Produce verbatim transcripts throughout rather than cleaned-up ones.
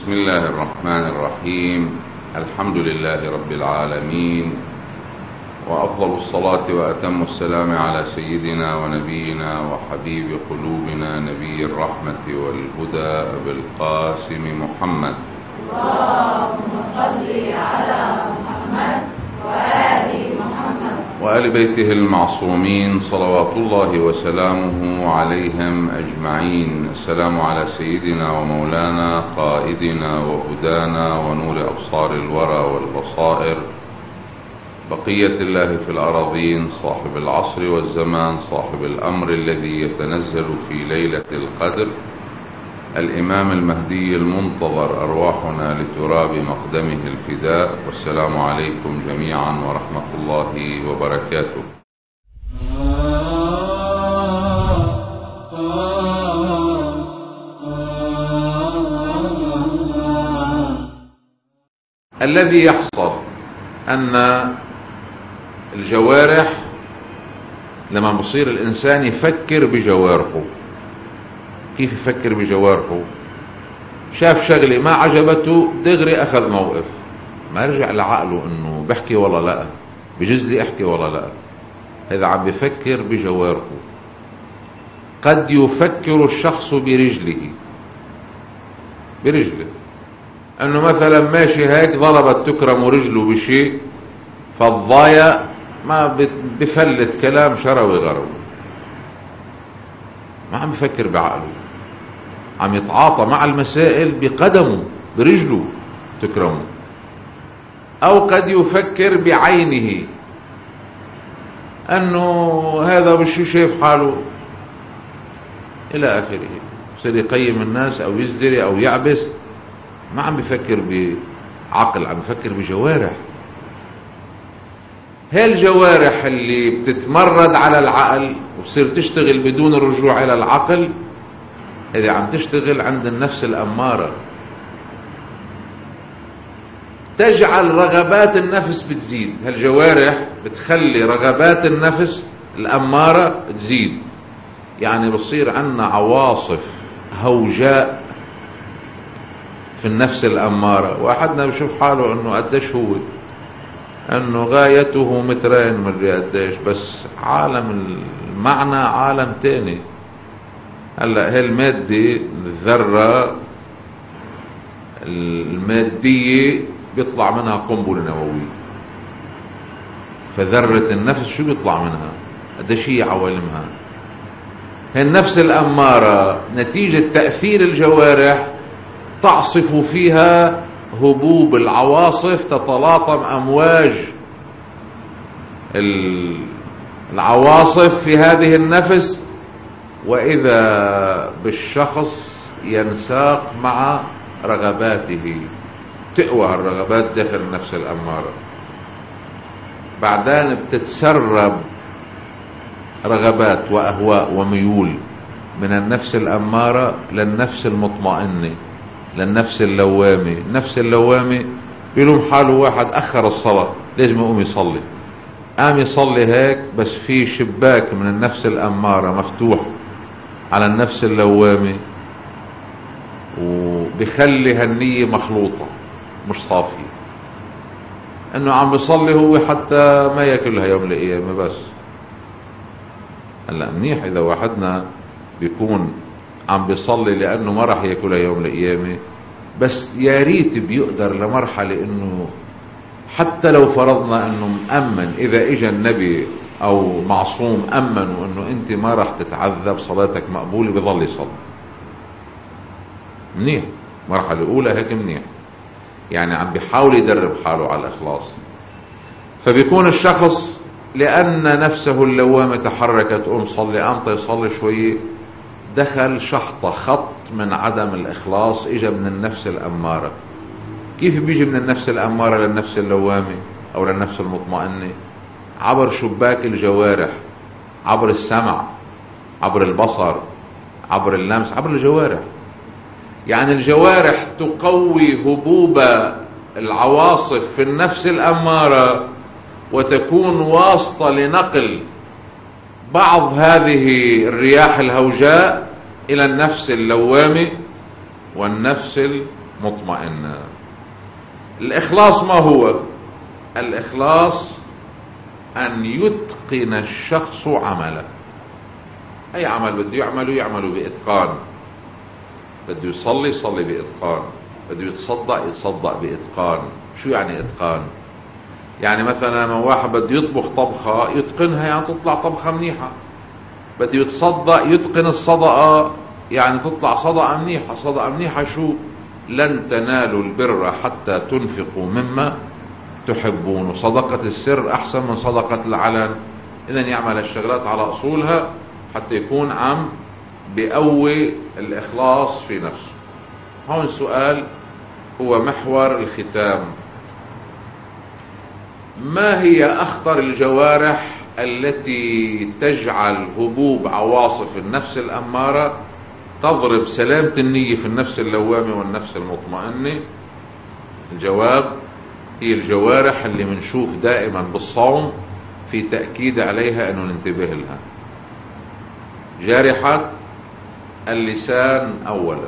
بسم الله الرحمن الرحيم. الحمد لله رب العالمين، وأفضل الصلاة وأتم السلام على سيدنا ونبينا وحبيب قلوبنا نبي الرحمة والهدى أبي القاسم محمد. اللهم صل على محمد وآل محمد وآل بيته المعصومين صلوات الله وسلامه عليهم أجمعين. السلام على سيدنا ومولانا قائدنا وهدانا ونور أبصار الورى والبصائر، بقية الله في الأراضين، صاحب العصر والزمان، صاحب الأمر الذي يتنزل في ليلة القدر، الإمام المهدي المنتظر، أرواحنا لتراب مقدمه الفداء. والسلام عليكم جميعا ورحمة الله وبركاته. الذي يحصل أن الجوارح لما بصير الإنسان يفكر بجوارحه. كيف يفكر بجوارحه؟ شاف شغلة ما عجبته دغري أخذ موقف، ما رجع لعقله إنه بحكي ولا لا، بجوز لي أحكي ولا لا. هذا عم بفكر بجوارحه. قد يفكر الشخص برجله برجله أنه مثلا ماشي هيك ضربت تكرم رجله بشيء فالضايع ما بفلت كلام شروي غروي، ما عم بفكر بعقله، عم يتعاطى مع المسائل بقدمه برجله تكرمه. أو قد يفكر بعينه أنه هذا بشو شايف حاله إلى آخره، بصير يقيم الناس أو يزدري أو يعبس، ما عم بفكر بعقل، عم بفكر بجوارح. هاي الجوارح اللي بتتمرد على العقل وبصير تشتغل بدون الرجوع إلى العقل، إذا عم تشتغل عند النفس الأمارة، تجعل رغبات النفس بتزيد. هالجوارح بتخلي رغبات النفس الأمارة تزيد، يعني بصير عنا عواصف هوجاء في النفس الأمارة. واحدنا بشوف حاله أنه قديش هو، أنه غايته مترين مدري قديش، بس عالم المعنى عالم تاني. هلا هي المادة الذرة المادية بيطلع منها قنبلة نووية، فذرة النفس شو بيطلع منها؟ قديش هي عوالمها. هي النفس الأمارة نتيجة تأثير الجوارح تعصف فيها هبوب العواصف، تتلاطم أمواج العواصف في هذه النفس، وإذا بالشخص ينساق مع رغباته، تقوى الرغبات داخل النفس الأمارة. بعدين بتتسرب رغبات وأهواء وميول من النفس الأمارة للنفس المطمئنة، للنفس اللوامة. النفس اللوامة بيلوم حاله واحد أخر الصلاة، لازم يقوم يصلي، قام يصلي هيك، بس في شباك من النفس الأمارة مفتوح على النفس اللوامة، وبيخلي هالنية مخلوطة مش صافية، انه عم بيصلي هو حتى ما ياكلها يوم القيامة بس. هلا منيح اذا واحدنا بيكون عم بيصلي لانه ما راح ياكلها يوم القيامة، بس يا ريت بيقدر لمرحلة انه حتى لو فرضنا انه مأمن، اذا اجى النبي او معصوم امنوا انه انت ما راح تتعذب، صلاتك مقبولة، بيظل يصلي. منيح، مرحلة اولى هيك منيح، يعني عم بيحاول يدرب حاله على الاخلاص. فبيكون الشخص لان نفسه اللوامة تحركت، قوم صلي، قام يصلي شوية، دخل شحطة خط من عدم الإخلاص، إجا من النفس الأمارة. كيف بيجي من النفس الأمارة للنفس اللوامة أو للنفس المطمئنة؟ عبر شباك الجوارح، عبر السمع، عبر البصر، عبر اللمس، عبر الجوارح. يعني الجوارح تقوي هبوب العواصف في النفس الأمارة، وتكون واسطة لنقل بعض هذه الرياح الهوجاء إلى النفس اللوامة والنفس مطمئنة. الإخلاص ما هو؟ الإخلاص أن يتقن الشخص عمله. أي عمل بده يعمله يعمله بإتقان. بده يصلي يصلي بإتقان، بده يتصدق يتصدق بإتقان. شو يعني إتقان؟ يعني مثلا لما واحد بده يطبخ طبخة يتقنها، يعني تطلع طبخة منيحة. بده يتصدق يتقن الصدقة، يعني تطلع صدقة منيحة. صدقة منيحة شو؟ لن تنالوا البر حتى تنفقوا مما تحبون، وصدقة السر أحسن من صدقة العلن. إذن يعمل الشغلات على أصولها حتى يكون عم بقوي الإخلاص في نفسه. هون سؤال هو محور الختام: ما هي أخطر الجوارح التي تجعل هبوب عواصف النفس الأمارة تضرب سلامة النية في النفس اللوامة والنفس المطمئنة؟ الجواب: هي الجوارح اللي منشوف دائما بالصوم في تأكيد عليها أنه ننتبه لها. جارحة اللسان أولا.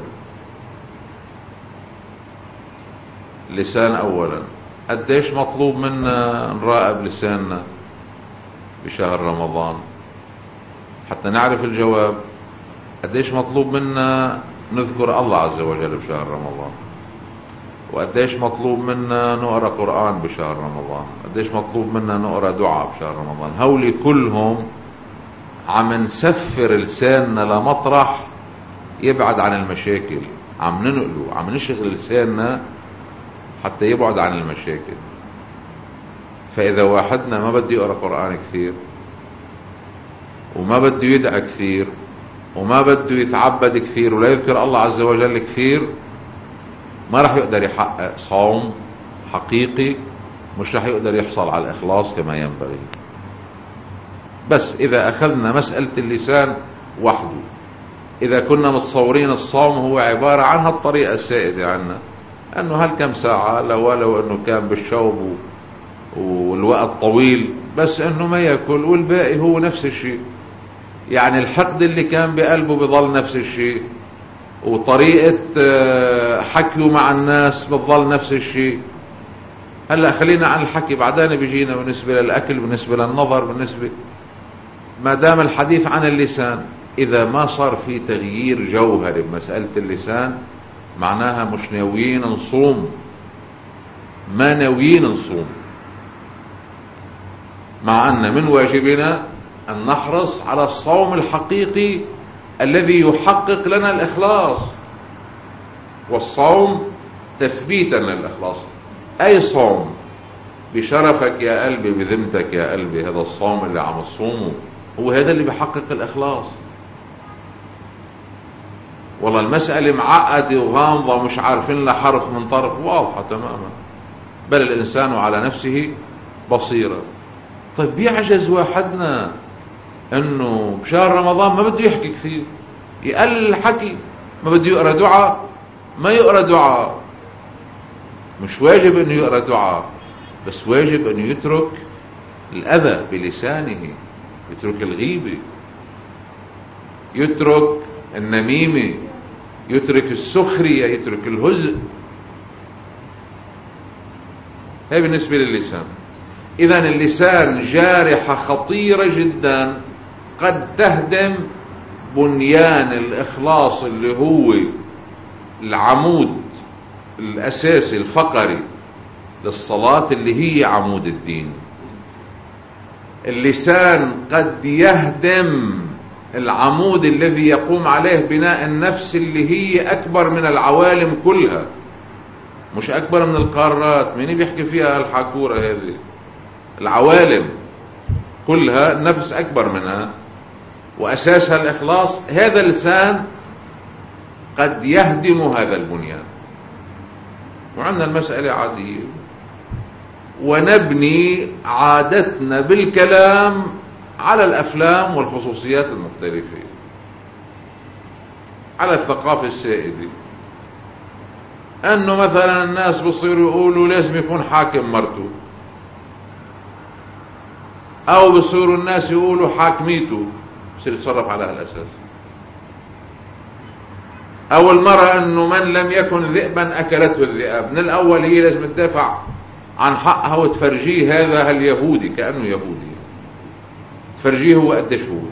اللسان أولا، قديش مطلوب منا نراقب لساننا بشهر رمضان حتى نعرف الجواب؟ قديش مطلوب منا نذكر الله عز وجل بشهر رمضان؟ وقديش مطلوب منا نقرأ قرآن بشهر رمضان؟ قديش مطلوب منا نقرأ دعاء بشهر رمضان؟ هولي كلهم عم نسفر لساننا لمطرح يبعد عن المشاكل، عم ننقله، عم نشغل لساننا حتى يبعد عن المشاكل. فإذا واحدنا ما بده يقرأ قرآن كثير، وما بده يدعى كثير، وما بده يتعبد كثير، ولا يذكر الله عز وجل كثير، ما رح يقدر يحقق صوم حقيقي، مش رح يقدر يحصل على الإخلاص كما ينبغي. بس إذا أخذنا مسألة اللسان وحده، إذا كنا متصورين الصوم هو عبارة عن هالطريقة السائدة عنا، أنه هالكم ساعة لو ولو أنه كان بالشوب والوقت طويل، بس أنه ما يأكل والباقي هو نفس الشيء. يعني الحقد اللي كان بقلبه بظل نفس الشيء، وطريقة حكيه مع الناس بتظل نفس الشيء. هلأ خلينا عن الحكي، بعدين بيجينا بالنسبة للأكل، بالنسبة للنظر، بالنسبة ما دام الحديث عن اللسان. إذا ما صار في تغيير جوهري بمسألة اللسان معناها مش ناويين نصوم، ما ناويين نصوم، مع أن من واجبنا أن نحرص على الصوم الحقيقي الذي يحقق لنا الإخلاص. والصوم تثبيتا للإخلاص. أي صوم بشرفك يا قلبي، بذمتك يا قلبي، هذا الصوم اللي عم تصومه هو هذا اللي بيحقق الإخلاص. والله المسألة معقدة وغامضة ومش عارفين لها حرف من طرف، واضحة تماما. بل الإنسان على نفسه بصيرة. طيب بيعجز واحدنا انه بشهر رمضان ما بده يحكي كثير، يقلل الحكي، ما بده يقرأ دعاء ما يقرأ دعاء. مش واجب انه يقرأ دعاء، بس واجب انه يترك الأذى بلسانه، يترك الغيبة، يترك النميمة، يترك السخرية، يترك الهزء. هذا بالنسبة للسان. إذن اللسان جارحة خطيرة جدا، قد تهدم بنيان الإخلاص اللي هو العمود الأساسي الفقري للصلاة اللي هي عمود الدين. اللسان قد يهدم العمود الذي يقوم عليه بناء النفس اللي هي أكبر من العوالم كلها، مش أكبر من القارات. مين بيحكي فيها الحاكورة هذه؟ العوالم كلها النفس أكبر منها، وأساسها الإخلاص. هذا اللسان قد يهدم هذا البنيان. وعندنا المسألة عادية، ونبني عادتنا بالكلام على الأفلام والخصوصيات المختلفة، على الثقافة السائدة. أنه مثلا الناس بصيروا يقولوا لازم يكون حاكم مرته، أو بصيروا الناس يقولوا حاكميته، بصير يتصرف على هالأساس. أول مرة أنه من لم يكن ذئبا أكلته الذئاب. من الأول هي لازم تدافع عن حقها وتفرجيه هذا اليهودي كأنه يهودي، تفرجيه هو قديش هو.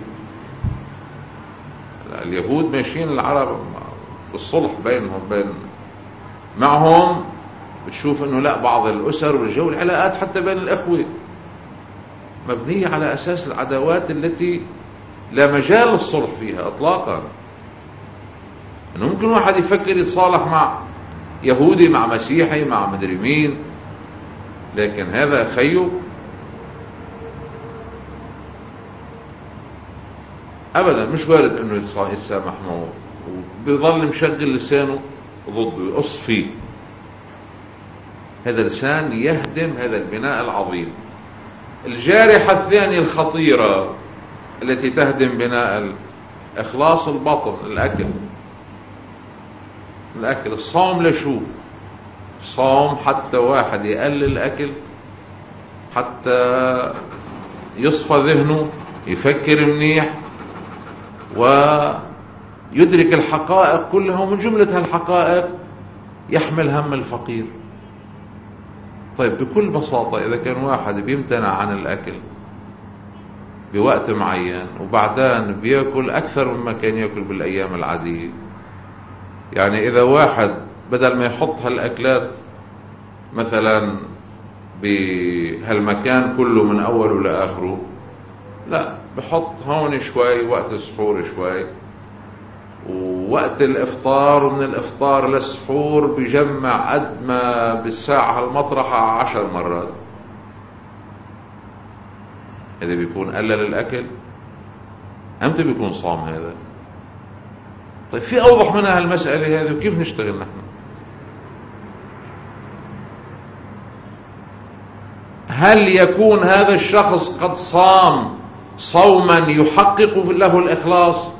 اليهود ماشيين العرب بالصلح بينهم بين معهم، بتشوف أنه لا، بعض الأسر والجو العلاقات حتى بين الأخوة مبنية على أساس العداوات التي لا مجال للصلح فيها إطلاقا. أنه ممكن واحد يفكر يتصالح مع يهودي مع مسيحي مع مدري مين، لكن هذا خيو أبدا، مش وارد أنه يتسامح معه، وبيظل مشغل لسانه ضده يقص فيه. هذا لسان يهدم هذا البناء العظيم. الجارحة الثانية الخطيرة التي تهدم بناء إخلاص البطن، الأكل. الأكل الصوم لشو؟ صوم حتى واحد يقلل الأكل، حتى يصفى ذهنه، يفكر منيح ويدرك الحقائق كلها، ومن جملة هالحقائق يحمل هم الفقير. طيب بكل بساطة إذا كان واحد بيمتنع عن الأكل بوقت معين وبعدين بيأكل أكثر مما كان يأكل بالأيام العادية، يعني إذا واحد بدل ما يحط هالأكلات مثلا بهالمكان كله من أوله لآخره، لا، بحط هون شوي وقت السحور شوي، ووقت الإفطار، ومن الإفطار للسحور بجمع قد ما بالساعة المطرحة عشر مرات. إذا بيكون قلل الأكل، أمتى بيكون صام هذا؟ طيب في أوضح منها المسألة هذه، وكيف نشتغل نحن؟ هل يكون هذا الشخص قد صام صوما يحقق له الإخلاص؟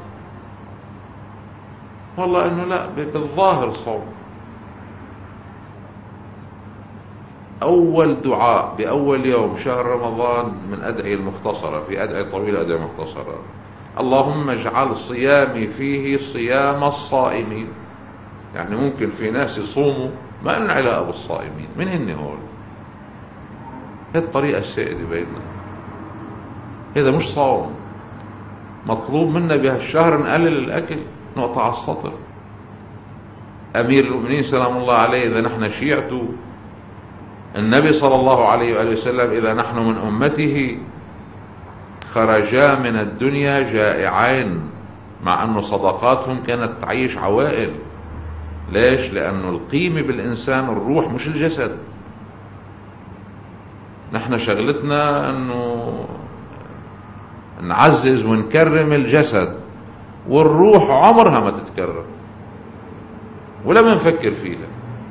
والله أنه لا، بالظاهر صوم. أول دعاء بأول يوم شهر رمضان من أدعية المختصرة، في أدعية طويلة أدعية مختصرة: اللهم اجعل صيامي فيه صيام الصائمين. يعني ممكن في ناس يصوموا ما لنا علاقة بالصائمين، من هن هول؟ هذه الطريقة السائدة بيننا، هذا مش صوم. مطلوب منا بهالشهر نقلل الأكل، نقطع السطر. أمير المؤمنين سلام الله عليه إذا نحن شيعته، النبي صلى الله عليه وآله وسلم إذا نحن من أمته خرجا من الدنيا جائعين، مع أن صدقاتهم كانت تعيش عوائل. ليش؟ لأنه القيمة بالإنسان الروح مش الجسد. نحن شغلتنا أنه نعزز ونكرم الجسد، والروح عمرها ما تتكرم ولا ما نفكر فيها.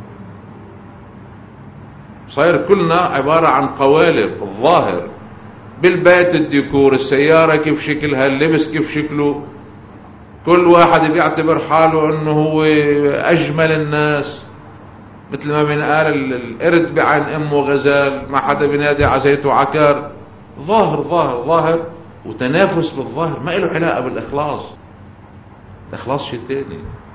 صاير كلنا عبارة عن قوالب الظاهر، بالبيت الديكور، السيارة كيف شكلها، اللبس كيف شكله، كل واحد بيعتبر حاله انه هو اجمل الناس، مثل ما بنقال القرد بعين امه غزال، ما حدا بينادي عزيته عكار. ظاهر ظاهر ظاهر، وتنافس بالظاهر ما له علاقة بالإخلاص. الإخلاص شيء تاني.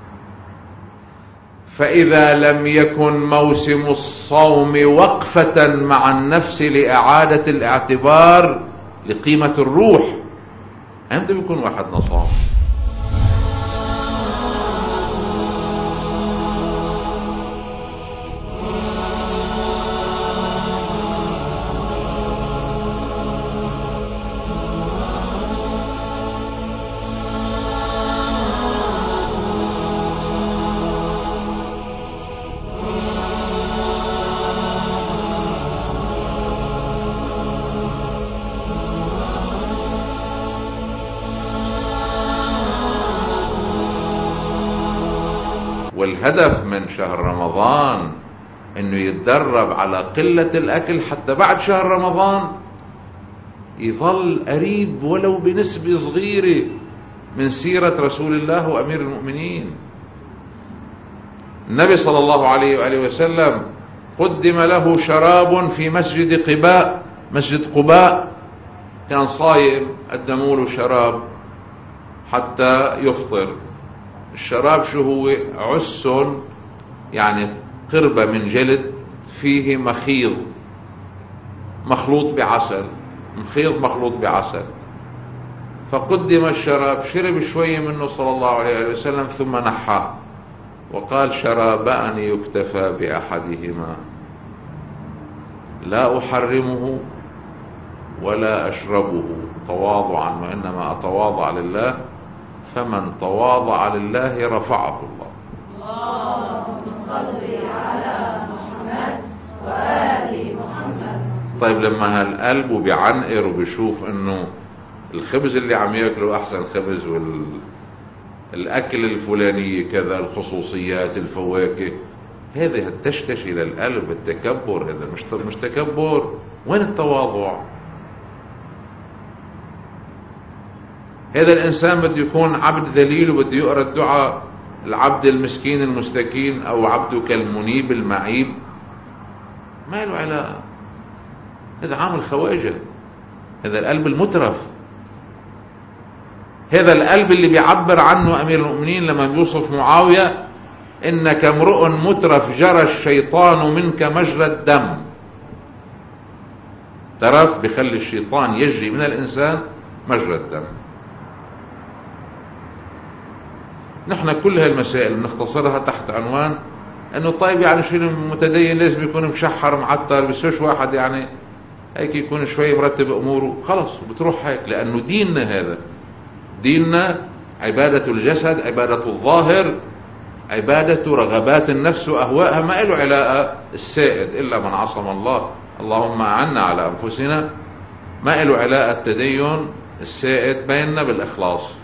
فإذا لم يكن موسم الصوم وقفة مع النفس لإعادة الاعتبار لقيمة الروح، أمتى بيكون واحد نصام؟ والهدف من شهر رمضان انه يتدرب على قلة الاكل حتى بعد شهر رمضان يظل قريب ولو بنسبة صغيرة من سيرة رسول الله وامير المؤمنين. النبي صلى الله عليه وآله وسلم قدم له شراب في مسجد قباء، مسجد قباء، كان صايم، قدموا له شراب حتى يفطر. الشراب شو هو؟ عس، يعني قربة من جلد فيه مخيض مخلوط بعسل، مخيض مخلوط بعسل. فقدم الشراب، شرب شوية منه صلى الله عليه وسلم ثم نحاه وقال: شرابان يكتفى بأحدهما، لا أحرمه ولا أشربه تواضعا وإنما أتواضع لله، فمن تواضع لله رفعه الله. اللهم صل على محمد وآل محمد. طيب لما هالقلب وبيعنقر وبيشوف انه الخبز اللي عم ياكله احسن خبز، والاكل الفلاني كذا، الخصوصيات، الفواكه، هذه تشتشي للقلب التكبر. هذا مش مش تكبر، وين التواضع؟ هذا الانسان بده يكون عبد ذليل وبده يقرا الدعاء العبد المسكين المستكين او عبدك المنيب المعيب، ما له علاقه. هذا عامل خواجه، هذا القلب المترف، هذا القلب اللي بيعبر عنه امير المؤمنين لما بيوصف معاويه: انك امرؤ مترف جرى الشيطان منك مجرى الدم. ترف بيخلي الشيطان يجري من الانسان مجرى الدم. نحن كل هالمسائل بنختصرها تحت عنوان انه طيب يعني شو المتدين لازم يكون مشحر معطر، بس واحد يعني هيك يكون شوي مرتب اموره خلص بتروح هيك، لانه ديننا هذا ديننا عبادة الجسد، عبادة الظاهر، عبادة رغبات النفس واهوائها، ما له علاقة السائد الا من عصم الله، اللهم اعنا على انفسنا. ما له علاقة التدين السائد بيننا بالاخلاص.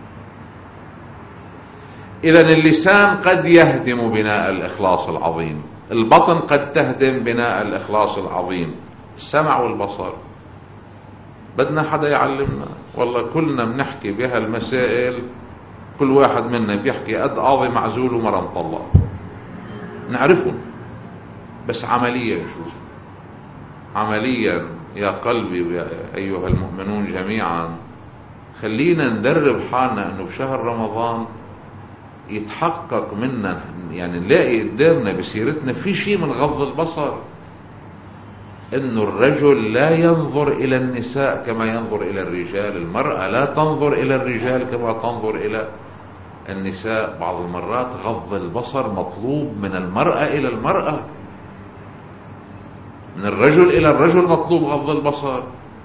إذن اللسان قد يهدم بناء الإخلاص العظيم، البطن قد تهدم بناء الإخلاص العظيم، السمع والبصر. بدنا حدا يعلمنا، والله كلنا بنحكي بها المسائل، كل واحد منا بيحكي قد قاضي معزول ومرة مطلق، نعرفهم، بس عمليا شو عمليا يا قلبي ويا أيها المؤمنون جميعا، خلينا ندرب حالنا أنه بشهر رمضان يتحقق منا، يعني نلاقي قدامنا بسيرتنا في شيء من غض البصر، انه الرجل لا ينظر الى النساء كما ينظر الى الرجال، المرأة لا تنظر الى الرجال كما تنظر الى النساء. بعض المرات غض البصر مطلوب من المرأة الى المرأة، من الرجل الى الرجل مطلوب غض البصر.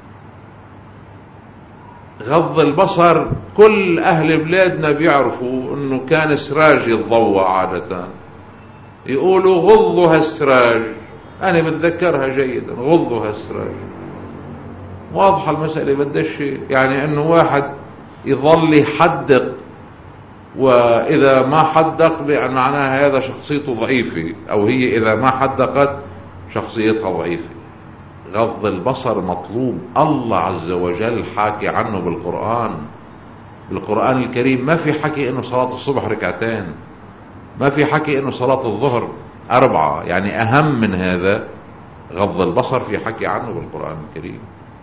غض البصر كل أهل بلادنا بيعرفوا أنه كان سراج يتضوى عادة، يقولوا غضوا هالسراج، أنا بتذكرها جيدا، غضوا هالسراج. واضحة المسألة، بدش يعني أنه واحد يظل يحدق، وإذا ما حدق معناها هذا شخصيته ضعيفة، أو هي إذا ما حدقت شخصيتها ضعيفة. غض البصر مطلوب، الله عز وجل حاكي عنه بالقرآن بالقرآن الكريم. ما في حكي انه صلاة الصبح ركعتين، ما في حكي انه صلاة الظهر أربعة، يعني أهم من هذا غض البصر في حكي عنه بالقرآن الكريم.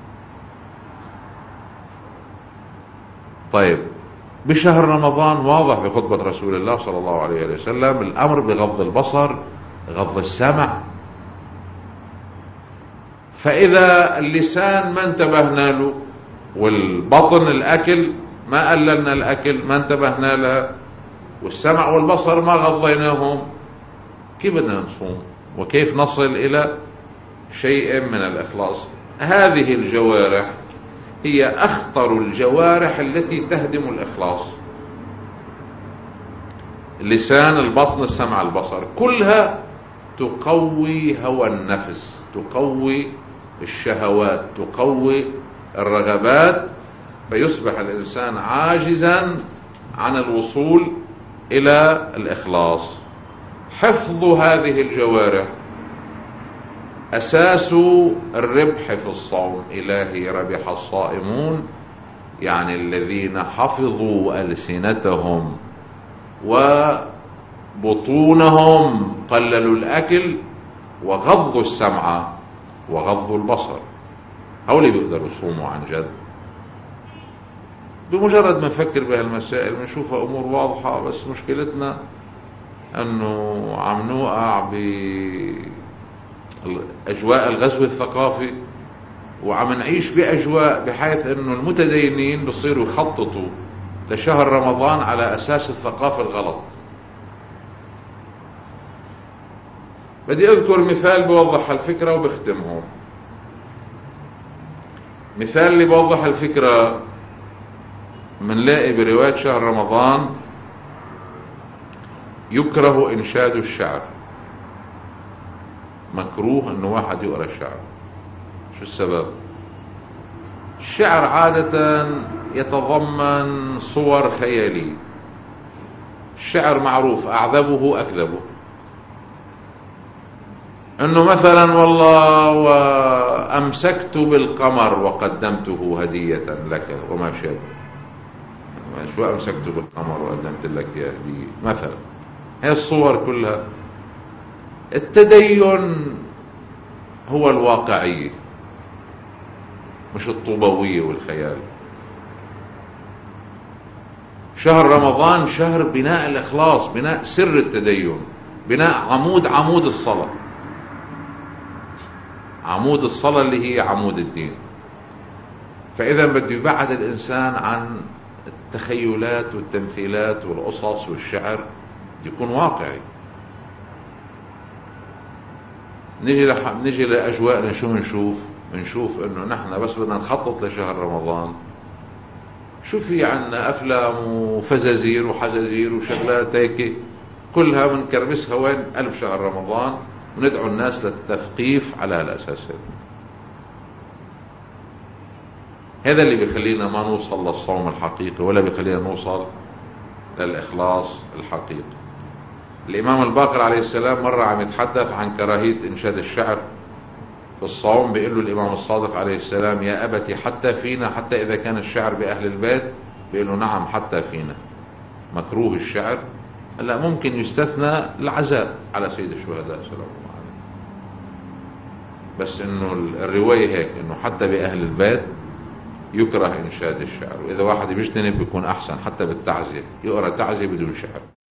طيب بشهر رمضان واضح بخطبة رسول الله صلى الله عليه وسلم الأمر بغض البصر، غض السمع. فإذا اللسان ما انتبهنا له، والبطن الأكل ما قللنا الأكل ما انتبهنا له، والسمع والبصر ما غضيناهم، كيف بدنا نصوم؟ وكيف نصل إلى شيء من الإخلاص؟ هذه الجوارح هي أخطر الجوارح التي تهدم الإخلاص. اللسان، البطن، السمع، البصر، كلها تقوي هوى النفس، تقوي الشهوات، تقوي الرغبات، فيصبح الإنسان عاجزا عن الوصول إلى الإخلاص. حفظ هذه الجوارح أساس الربح في الصوم. إلهي ربح الصائمون، يعني الذين حفظوا ألسنتهم وبطونهم، قللوا الأكل وغضوا السمع وغضوا البصر، هؤلاء بيقدروا يصوموا عن جد. بمجرد ما نفكر بهالمسائل بنشوفها أمور واضحة، بس مشكلتنا أنه عم نوقع بأجواء الغزو الثقافي، وعم نعيش بأجواء بحيث أنه المتدينين بصيروا يخططوا لشهر رمضان على أساس الثقافة الغلط. بدي أذكر مثال بوضح الفكرة وبختمه. مثال اللي بوضح الفكرة منلاقي برواية شهر رمضان يكره إنشاد الشعر، مكروه أنه واحد يقرأ الشعر. شو السبب؟ الشعر عادة يتضمن صور خيالية. الشعر معروف أعذبه أكذبه، أنه مثلا والله وأمسكت بالقمر وقدمته هدية لك وما شابه. شو أمسكت بالقمر وقدمت لك يا هدية مثلا؟ هي الصور كلها. التدين هو الواقعية مش الطوبوية والخيال. شهر رمضان شهر بناء الإخلاص، بناء سر التدين، بناء عمود عمود الصلاة، عمود الصلاة اللي هي عمود الدين. فإذا بده يبعد الإنسان عن التخيلات والتمثيلات والقصص والشعر، يكون واقعي. نجي لح... نجي لأجواءنا شو بنشوف؟ بنشوف إنه نحن بس بدنا نخطط لشهر رمضان، شو في عنا أفلام وفزازير وحزازير وشغلات هيك كلها بنكربسها وين؟ قلب شهر رمضان، وندعو الناس للتثقيف على هالأساس. هذا اللي بيخلينا ما نوصل للصوم الحقيقي، ولا بيخلينا نوصل للإخلاص الحقيقي. الإمام الباقر عليه السلام مرة عم يتحدث عن كراهية إنشاد الشعر في الصوم، بيقول له الإمام الصادق عليه السلام: يا أبتي حتى فينا، حتى إذا كان الشعر بأهل البيت؟ بيقول له نعم حتى فينا مكروه الشعر. هلا ممكن يستثنى العزاء على سيد الشهداء سلام الله عليه، بس إنه الرواية هيك إنه حتى بأهل البيت يكره إنشاد الشعر. وإذا واحد بيجتنب بيكون أحسن، حتى بالتعزية يقرأ تعزية بدون شعر.